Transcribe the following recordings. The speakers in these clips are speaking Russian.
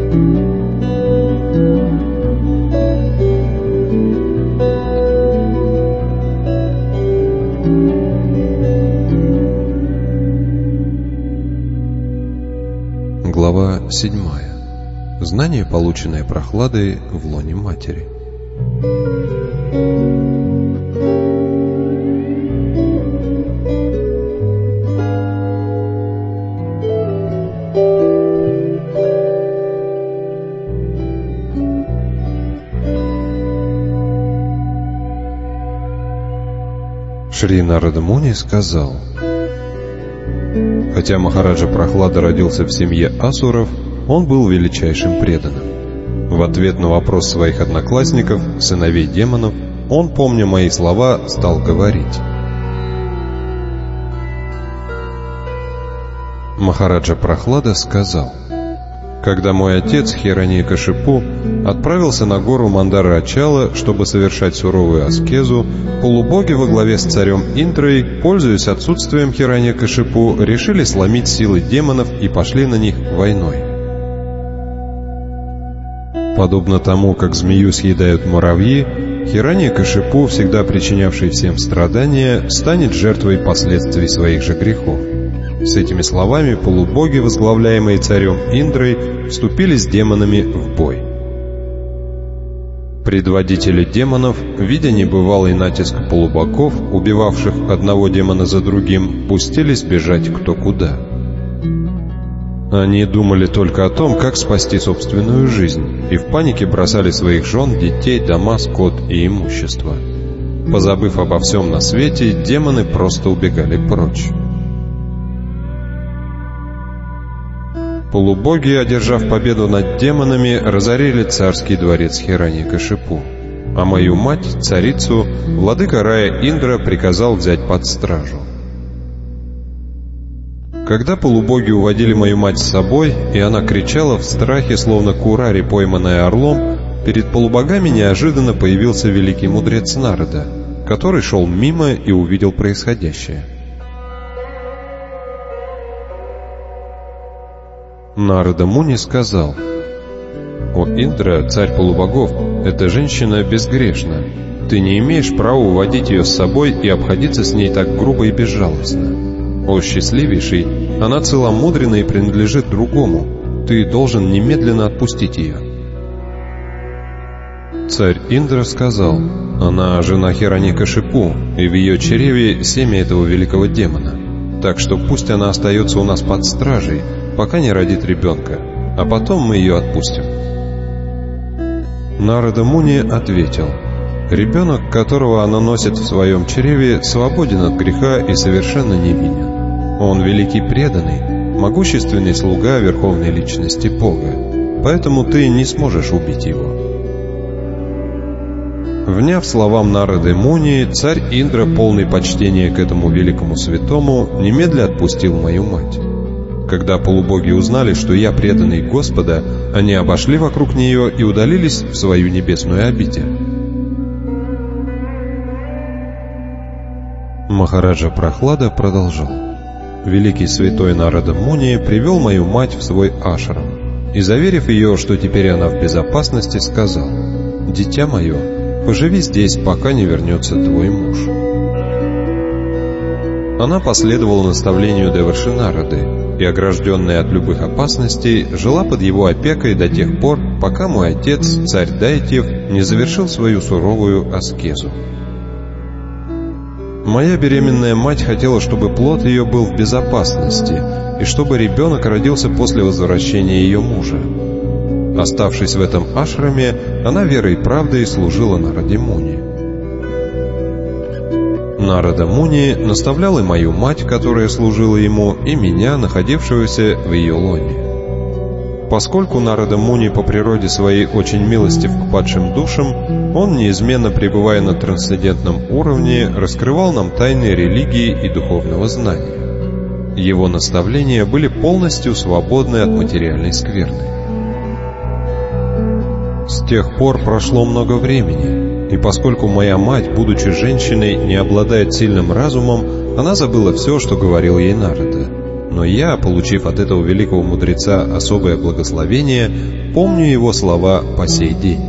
Глава 7. Знание, полученное прохладой в лоне матери. Шри Нарада Муни сказал: хотя Махараджа Прохлада родился в семье асуров, он был величайшим преданным. В ответ на вопрос своих одноклассников, сыновей демонов, он, помня мои слова, стал говорить. Махараджа Прохлада сказал: когда мой отец Хираньякашипу отправился на гору Мандарачала, чтобы совершать суровую аскезу, полубоги во главе с царем Индрой, пользуясь отсутствием Хираньякашипу, решили сломить силы демонов и пошли на них войной. Подобно тому, как змею съедают муравьи, Хираньякашипу, всегда причинявший всем страдания, станет жертвой последствий своих же грехов. С этими словами полубоги, возглавляемые царем Индрой, вступили с демонами в бой. Предводители демонов, видя небывалый натиск полубогов, убивавших одного демона за другим, пустились бежать кто куда. Они думали только о том, как спасти собственную жизнь, и в панике бросали своих жен, детей, дома, скот и имущество. Позабыв обо всем на свете, демоны просто убегали прочь. Полубоги, одержав победу над демонами, разорили царский дворец Хираньякашипу, а мою мать, царицу, владыка рая Индра приказал взять под стражу. Когда полубоги уводили мою мать с собой, и она кричала в страхе, словно курари, пойманная орлом, перед полубогами неожиданно появился великий мудрец Нарада, который шел мимо и увидел происходящее. Нарада Муни сказал: «О Индра, царь полубогов, эта женщина безгрешна. Ты не имеешь права уводить ее с собой и обходиться с ней так грубо и безжалостно. О счастливейший, она целомудренна и принадлежит другому. Ты должен немедленно отпустить ее». Царь Индра сказал: «Она жена Хираньякашипу, и в ее чреве семя этого великого демона. Так что пусть она остается у нас под стражей, пока не родит ребенка, а потом мы ее отпустим». Нарада Муни ответил: «Ребенок, которого она носит в своем чреве, свободен от греха и совершенно невинен. Он великий преданный, могущественный слуга верховной личности Бога, поэтому ты не сможешь убить его». Вняв словам Нарады Муни, царь Индра, полный почтения к этому великому святому, немедля отпустил мою мать. Когда полубоги узнали, что я преданный Господа, они обошли вокруг нее и удалились в свою небесную обитель. Махараджа Прохлада продолжал: великий святой Нарада Муни привел мою мать в свой ашрам и, заверив ее, что теперь она в безопасности, сказал: «Дитя мое, поживи здесь, пока не вернется твой муж». Она последовала наставлению Деварши Нарады и, огражденная от любых опасностей, жила под его опекой до тех пор, пока мой отец, царь Дайтьев, не завершил свою суровую аскезу. Моя беременная мать хотела, чтобы плод ее был в безопасности и чтобы ребенок родился после возвращения ее мужа. Оставшись в этом ашраме, она верой и правдой служила Нараде Муни. Нарада Муни наставлял и мою мать, которая служила ему, и меня, находившегося в ее лоне. Поскольку Нарада Муни по природе своей очень милостив к падшим душам, он, неизменно пребывая на трансцендентном уровне, раскрывал нам тайны религии и духовного знания. Его наставления были полностью свободны от материальной скверны. С тех пор прошло много времени, и поскольку моя мать, будучи женщиной, не обладает сильным разумом, она забыла все, что говорил ей Нарада. Но я, получив от этого великого мудреца особое благословение, помню его слова по сей день.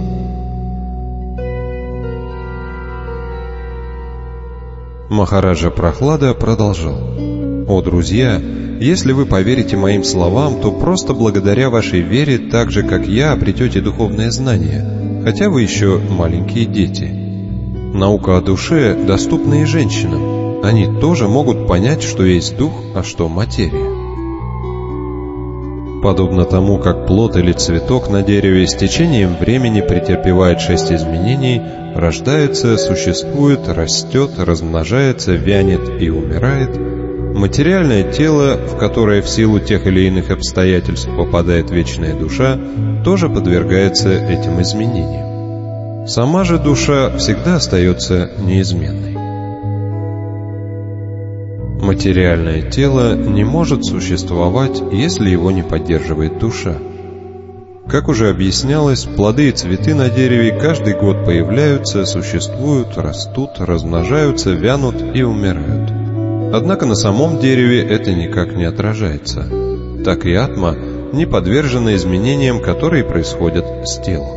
Махараджа Прохлада продолжал: «О, друзья, если вы поверите моим словам, то просто благодаря вашей вере, так же, как я, обретете духовное знание, хотя вы еще маленькие дети. Наука о душе доступна и женщинам. Они тоже могут понять, что есть дух, а что материя. Подобно тому, как плод или цветок на дереве с течением времени претерпевает 6 изменений, рождается, существует, растет, размножается, вянет и умирает, материальное тело, в которое в силу тех или иных обстоятельств попадает вечная душа, тоже подвергается этим изменениям. Сама же душа всегда остается неизменной. Материальное тело не может существовать, если его не поддерживает душа. Как уже объяснялось, плоды и цветы на дереве каждый год появляются, существуют, растут, размножаются, вянут и умирают. Однако на самом дереве это никак не отражается. Так и атма не подвержена изменениям, которые происходят с телом.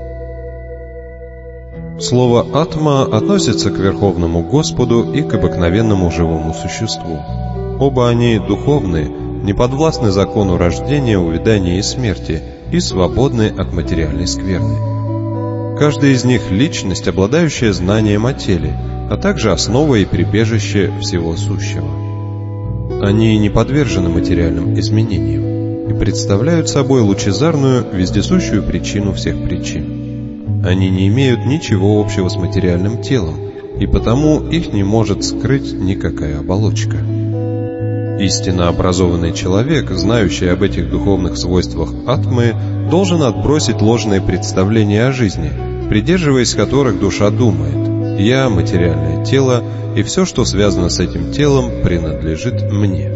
Слово «атма» относится к Верховному Господу и к обыкновенному живому существу. Оба они духовны, не подвластны закону рождения, увядания и смерти и свободны от материальной скверны. Каждый из них — личность, обладающая знанием о теле, а также основа и прибежище всего сущего. Они не подвержены материальным изменениям и представляют собой лучезарную, вездесущую причину всех причин. Они не имеют ничего общего с материальным телом, и потому их не может скрыть никакая оболочка. Истинно образованный человек, знающий об этих духовных свойствах атмы, должен отбросить ложные представления о жизни, придерживаясь которых душа думает: «Я — материальное тело, и все, что связано с этим телом, принадлежит мне».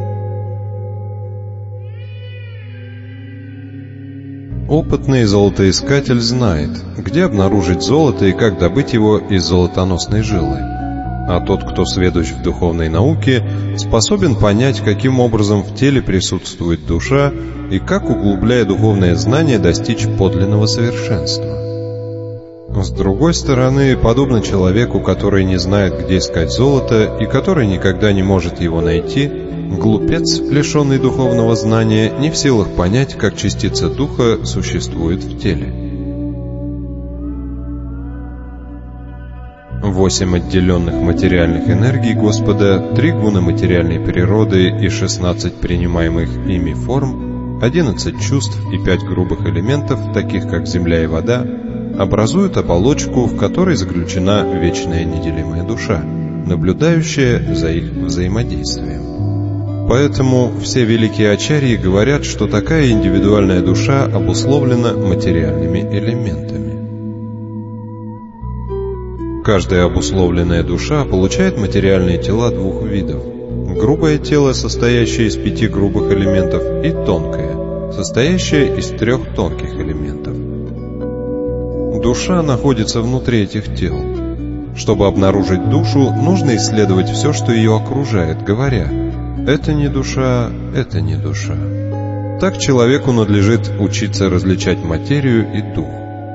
Опытный золотоискатель знает, где обнаружить золото и как добыть его из золотоносной жилы. А тот, кто сведущ в духовной науке, способен понять, каким образом в теле присутствует душа и как, углубляя духовное знание, достичь подлинного совершенства. С другой стороны, подобно человеку, который не знает, где искать золото и который никогда не может его найти, глупец, лишенный духовного знания, не в силах понять, как частица духа существует в теле. 8 отделенных материальных энергий Господа, 3 гуна материальной природы и 16 принимаемых ими форм, 11 чувств и 5 грубых элементов, таких как земля и вода, образуют оболочку, в которой заключена вечная неделимая душа, наблюдающая за их взаимодействием. Поэтому все великие ачарьи говорят, что такая индивидуальная душа обусловлена материальными элементами. Каждая обусловленная душа получает материальные тела 2 видов: грубое тело, состоящее из 5 грубых элементов, и тонкое, состоящее из 3 тонких элементов. Душа находится внутри этих тел. Чтобы обнаружить душу, нужно исследовать все, что ее окружает, говоря: «Это не душа, это не душа». Так человеку надлежит учиться различать материю и дух.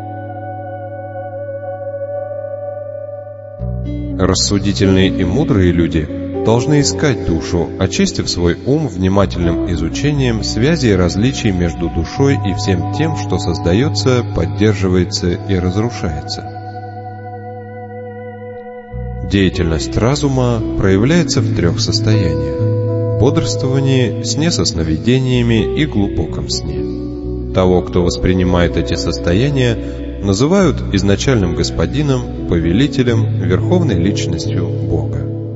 Рассудительные и мудрые люди должны искать душу, очистив свой ум внимательным изучением связи и различий между душой и всем тем, что создается, поддерживается и разрушается. Деятельность разума проявляется в 3 состояниях: бодрствовании, сне со сновидениями и глубоком сне. Того, кто воспринимает эти состояния, называют изначальным господином, повелителем, верховной личностью Бога.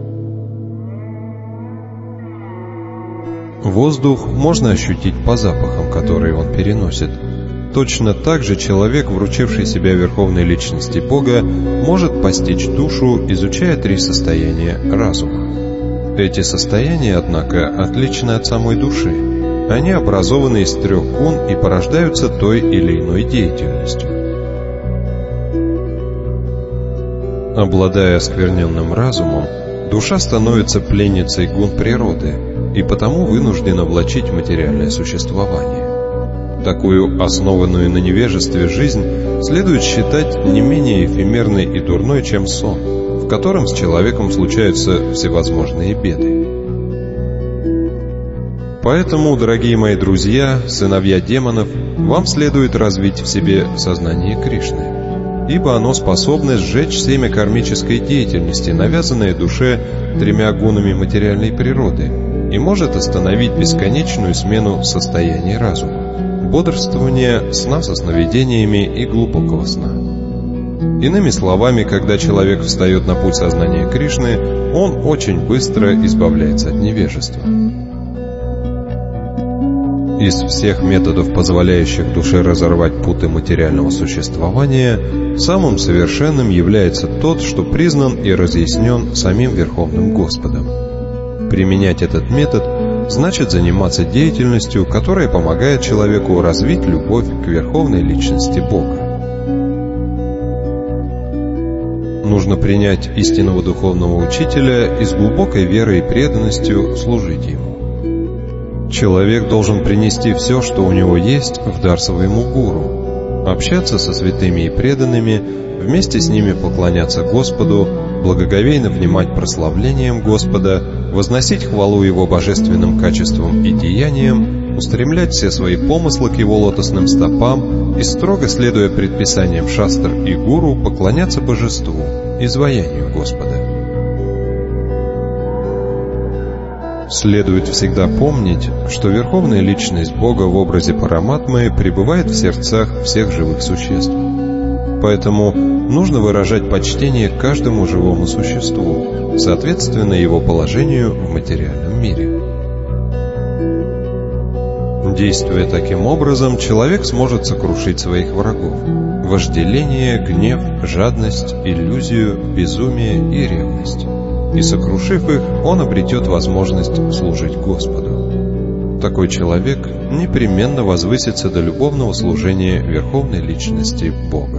Воздух можно ощутить по запахам, которые он переносит. Точно так же человек, вручивший себя верховной личности Бога, может постичь душу, изучая 3 состояния разума. Эти состояния, однако, отличны от самой души. Они образованы из 3 гун и порождаются той или иной деятельностью. Обладая оскверненным разумом, душа становится пленницей гун природы и потому вынуждена влачить материальное существование. Такую основанную на невежестве жизнь следует считать не менее эфемерной и дурной, чем сон, в котором с человеком случаются всевозможные беды. Поэтому, дорогие мои друзья, сыновья демонов, вам следует развить в себе сознание Кришны, ибо оно способно сжечь семя кармической деятельности, навязанное душе 3 гунами материальной природы, и может остановить бесконечную смену состояний разума, бодрствования, сна со сновидениями и глубокого сна. Иными словами, когда человек встает на путь сознания Кришны, он очень быстро избавляется от невежества. Из всех методов, позволяющих душе разорвать путы материального существования, самым совершенным является тот, что признан и разъяснен самим Верховным Господом. Применять этот метод значит заниматься деятельностью, которая помогает человеку развить любовь к Верховной Личности Бога. Нужно принять истинного духовного учителя и с глубокой верой и преданностью служить ему. Человек должен принести все, что у него есть, в дар своему гуру, общаться со святыми и преданными, вместе с ними поклоняться Господу, благоговейно внимать прославлениям Господа, возносить хвалу Его божественным качествам и деяниям, устремлять все свои помыслы к Его лотосным стопам и, строго следуя предписаниям шастр и гуру, поклоняться божеству, изваянию Господа. Следует всегда помнить, что Верховная Личность Бога в образе Параматмы пребывает в сердцах всех живых существ. Поэтому нужно выражать почтение к каждому живому существу, соответственно его положению в материальном мире. Действуя таким образом, человек сможет сокрушить своих врагов – вожделение, гнев, жадность, иллюзию, безумие и ревность. И сокрушив их, он обретет возможность служить Господу. Такой человек непременно возвысится до любовного служения Верховной Личности Бога.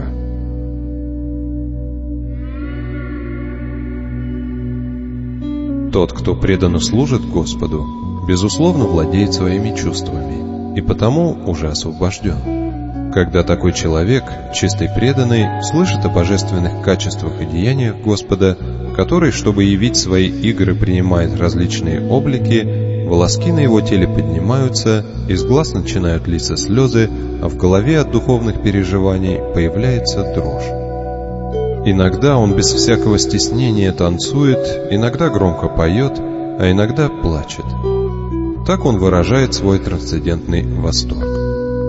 Тот, кто преданно служит Господу, безусловно владеет своими чувствами и потому уже освобожден. Когда такой человек, чистый преданный, слышит о божественных качествах и деяниях Господа, который, чтобы явить свои игры, принимает различные облики, волоски на его теле поднимаются, из глаз начинают литься слезы, а в голове от духовных переживаний появляется дрожь. Иногда он без всякого стеснения танцует, иногда громко поет, а иногда плачет. Так он выражает свой трансцендентный восторг.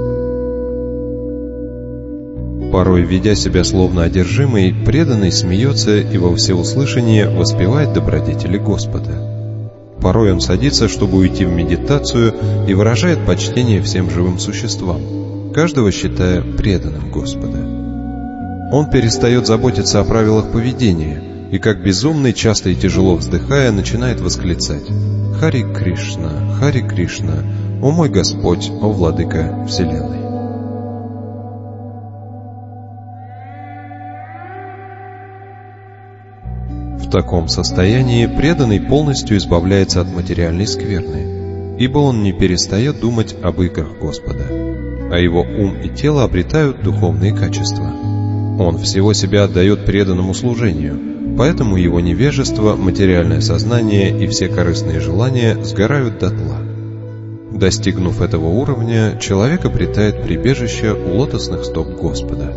Порой, ведя себя словно одержимый, преданный смеется и во всеуслышание воспевает добродетели Господа. Порой он садится, чтобы уйти в медитацию, и выражает почтение всем живым существам, каждого считая преданным Господа. Он перестает заботиться о правилах поведения и, как безумный, часто и тяжело вздыхая, начинает восклицать: «Хари Кришна, Хари Кришна, о мой Господь, о Владыка Вселенной». В таком состоянии преданный полностью избавляется от материальной скверны, ибо он не перестает думать об играх Господа, а его ум и тело обретают духовные качества. Он всего себя отдает преданному служению, поэтому его невежество, материальное сознание и все корыстные желания сгорают дотла. Достигнув этого уровня, человек обретает прибежище у лотосных стоп Господа.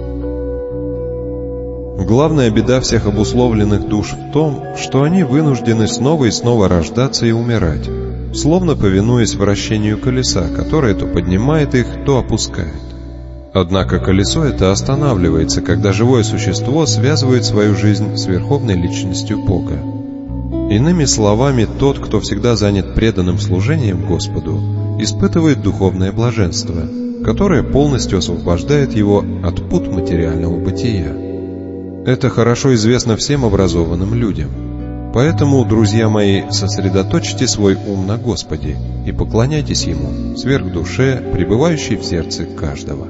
Главная беда всех обусловленных душ в том, что они вынуждены снова и снова рождаться и умирать, словно повинуясь вращению колеса, которое то поднимает их, то опускает. Однако колесо это останавливается, когда живое существо связывает свою жизнь с Верховной Личностью Бога. Иными словами, тот, кто всегда занят преданным служением Господу, испытывает духовное блаженство, которое полностью освобождает его от пут материального бытия. Это хорошо известно всем образованным людям. Поэтому, друзья мои, сосредоточьте свой ум на Господе и поклоняйтесь Ему, сверх душе, пребывающей в сердце каждого.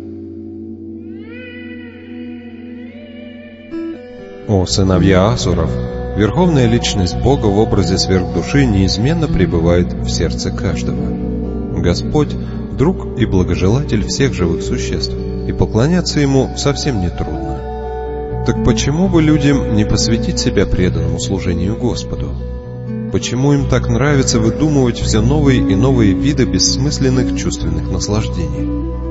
О сыновья асуров! Верховная Личность Бога в образе сверхдуши неизменно пребывает в сердце каждого. Господь друг и благожелатель всех живых существ, и поклоняться Ему совсем не трудно. Так почему бы людям не посвятить себя преданному служению Господу? Почему им так нравится выдумывать все новые и новые виды бессмысленных чувственных наслаждений?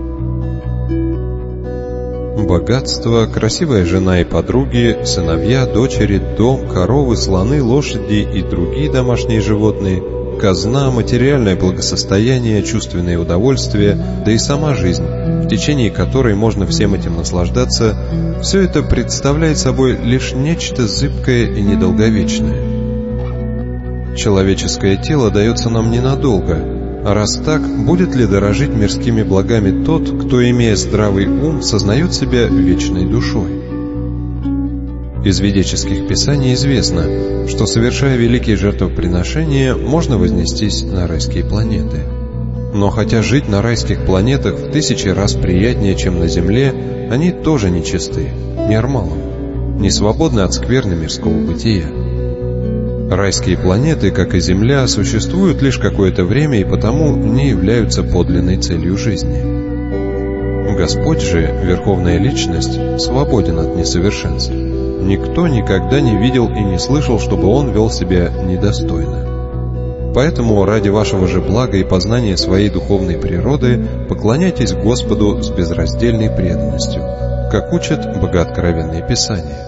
Богатство, красивая жена и подруги, сыновья, дочери, дом, коровы, слоны, лошади и другие домашние животные, казна, материальное благосостояние, чувственные удовольствия, да и сама жизнь, в течение которой можно всем этим наслаждаться, все это представляет собой лишь нечто зыбкое и недолговечное. Человеческое тело дается нам ненадолго, а раз так, будет ли дорожить мирскими благами тот, кто, имея здравый ум, сознает себя вечной душой? Из ведических писаний известно, что, совершая великие жертвоприношения, можно вознестись на райские планеты. Но хотя жить на райских планетах в 1000 раз приятнее, чем на земле, они тоже нечисты, не армалом, не свободны от скверны мирского бытия. Райские планеты, как и Земля, существуют лишь какое-то время и потому не являются подлинной целью жизни. Господь же, Верховная Личность, свободен от несовершенств. Никто никогда не видел и не слышал, чтобы Он вел себя недостойно. Поэтому ради вашего же блага и познания своей духовной природы поклоняйтесь Господу с безраздельной преданностью, как учат богооткровенные Писания.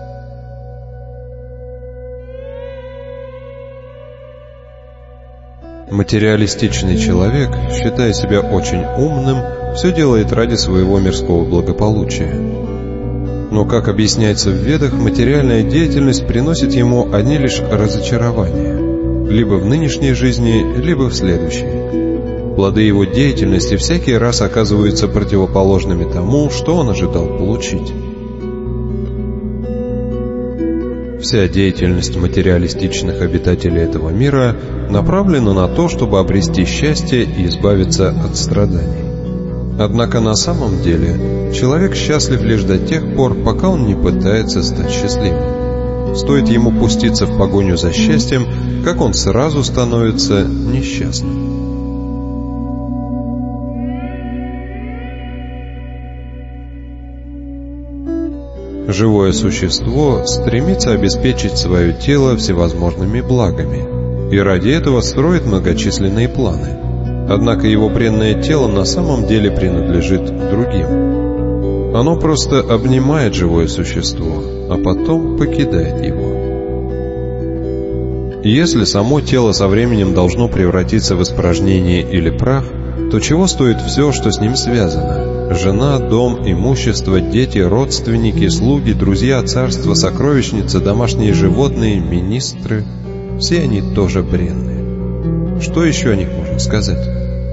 Материалистичный человек, считая себя очень умным, все делает ради своего мирского благополучия. Но, как объясняется в Ведах, материальная деятельность приносит ему одни лишь разочарования, либо в нынешней жизни, либо в следующей. Плоды его деятельности всякий раз оказываются противоположными тому, что он ожидал получить. Вся деятельность материалистичных обитателей этого мира направлена на то, чтобы обрести счастье и избавиться от страданий. Однако на самом деле человек счастлив лишь до тех пор, пока он не пытается стать счастливым. Стоит ему пуститься в погоню за счастьем, как он сразу становится несчастным. Живое существо стремится обеспечить свое тело всевозможными благами, и ради этого строит многочисленные планы. Однако его бренное тело на самом деле принадлежит другим. Оно просто обнимает живое существо, а потом покидает его. Если само тело со временем должно превратиться в испражнение или прах, то чего стоит все, что с ним связано? Жена, дом, имущество, дети, родственники, слуги, друзья, царство, сокровищница, домашние животные, министры – все они тоже бренные. Что еще о них можно сказать?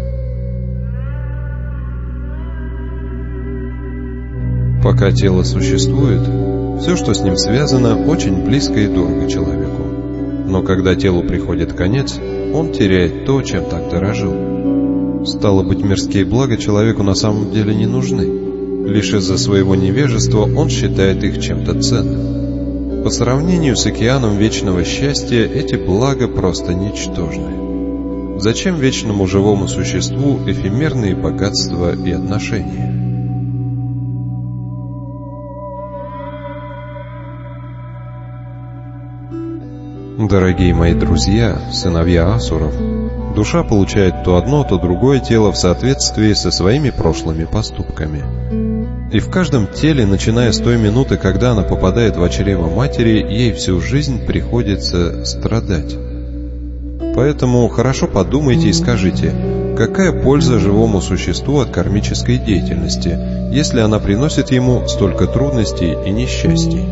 Пока тело существует, все, что с ним связано, очень близко и дорого человеку. Но когда телу приходит конец, он теряет то, чем так дорожил. Стало быть, мирские блага человеку на самом деле не нужны. Лишь из-за своего невежества он считает их чем-то ценным. По сравнению с океаном вечного счастья, эти блага просто ничтожны. Зачем вечному живому существу эфемерные богатства и отношения? Дорогие мои друзья, сыновья асуров, душа получает то одно, то другое тело в соответствии со своими прошлыми поступками. И в каждом теле, начиная с той минуты, когда она попадает в чрево матери, ей всю жизнь приходится страдать. Поэтому хорошо подумайте и скажите, какая польза живому существу от кармической деятельности, если она приносит ему столько трудностей и несчастий?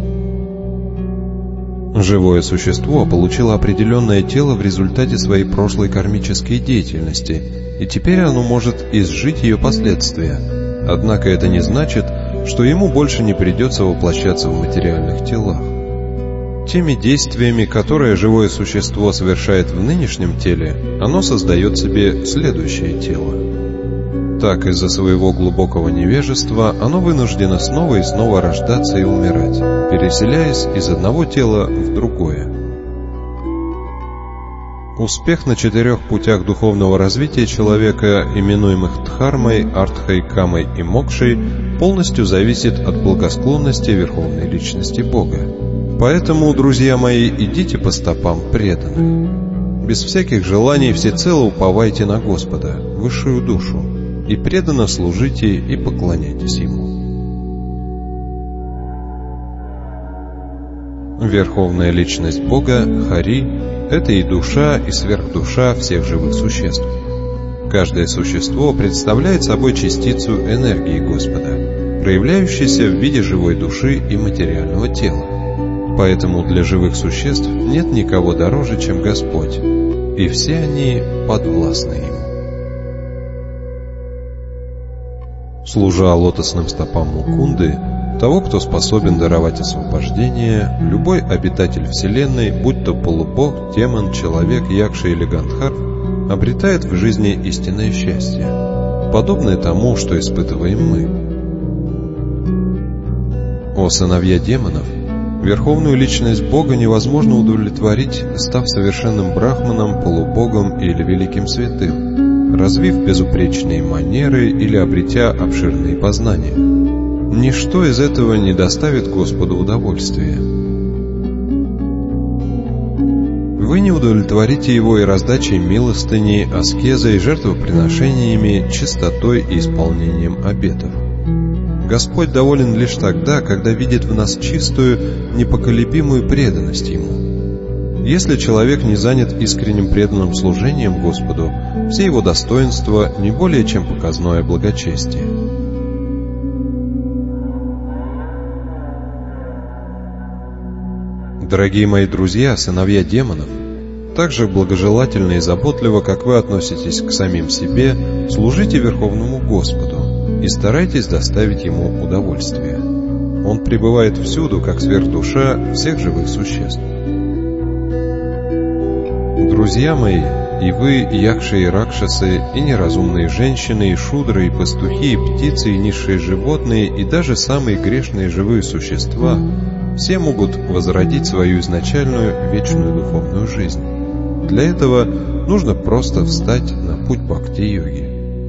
Живое существо получило определенное тело в результате своей прошлой кармической деятельности, и теперь оно может изжить ее последствия. Однако это не значит, что ему больше не придется воплощаться в материальных телах. Теми действиями, которые живое существо совершает в нынешнем теле, оно создает себе следующее тело. Так, из-за своего глубокого невежества оно вынуждено снова и снова рождаться и умирать, переселяясь из одного тела в другое. Успех на 4 путях духовного развития человека, именуемых Дхармой, Артхой, Камой и Мокшей, полностью зависит от благосклонности Верховной Личности Бога. Поэтому, друзья мои, идите по стопам преданных. Без всяких желаний всецело уповайте на Господа, высшую душу, и преданно служите и поклоняйтесь Ему. Верховная Личность Бога, Хари, это и душа, и сверхдуша всех живых существ. Каждое существо представляет собой частицу энергии Господа, проявляющейся в виде живой души и материального тела. Поэтому для живых существ нет никого дороже, чем Господь, и все они подвластны Ему. Служа лотосным стопам Мукунды, того, кто способен даровать освобождение, любой обитатель Вселенной, будь то полубог, демон, человек, якша или гандхар, обретает в жизни истинное счастье, подобное тому, что испытываем мы. О сыновья демонов, Верховную Личность Бога невозможно удовлетворить, став совершенным брахманом, полубогом или великим святым, развив безупречные манеры или обретя обширные познания. Ничто из этого не доставит Господу удовольствия. Вы не удовлетворите Его и раздачей милостыни, аскезой, жертвоприношениями, чистотой и исполнением обетов. Господь доволен лишь тогда, когда видит в нас чистую, непоколебимую преданность Ему. Если человек не занят искренним преданным служением Господу, все его достоинства не более чем показное благочестие. Дорогие мои друзья, сыновья демонов, так же благожелательно и заботливо, как вы относитесь к самим себе, служите Верховному Господу и старайтесь доставить Ему удовольствие. Он пребывает всюду, как сверхдуша всех живых существ. Друзья мои, и вы, якши и ракшасы, и неразумные женщины, и шудры, и пастухи, и птицы, и низшие животные, и даже самые грешные живые существа — все могут возродить свою изначальную вечную духовную жизнь. Для этого нужно просто встать на путь бхакти-йоги.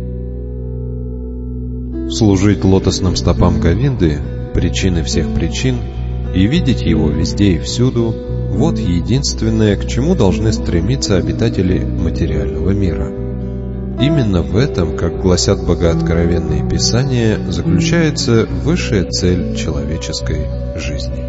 Служить лотосным стопам Говинды, причины всех причин, и видеть Его везде и всюду — вот единственное, к чему должны стремиться обитатели материального мира. Именно в этом, как гласят богооткровенные писания, заключается высшая цель человеческой жизни.